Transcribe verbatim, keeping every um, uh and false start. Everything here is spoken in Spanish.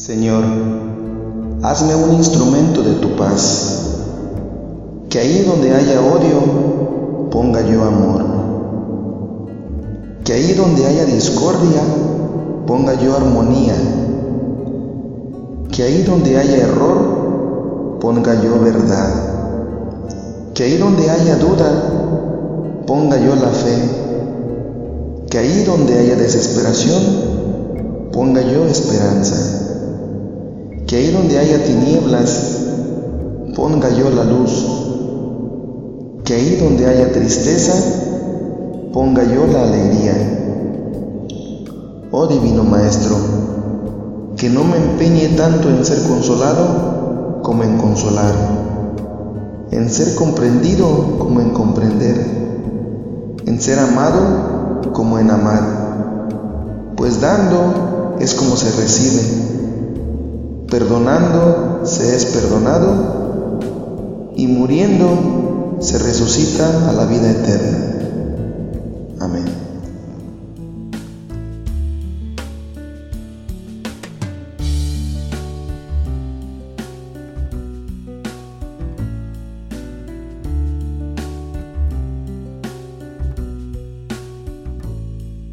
Señor, hazme un instrumento de tu paz, que ahí donde haya odio, ponga yo amor, que ahí donde haya discordia, ponga yo armonía, que ahí donde haya error, ponga yo verdad, que ahí donde haya duda, ponga yo la fe, que ahí donde haya desesperación, ponga yo esperanza, que ahí donde haya tinieblas, ponga yo la luz, que ahí donde haya tristeza, ponga yo la alegría. Oh Divino Maestro, que no me empeñe tanto en ser consolado como en consolar, en ser comprendido como en comprender, en ser amado como en amar, pues dando es como se recibe, perdonando se es perdonado y muriendo se resucita a la vida eterna. Amén.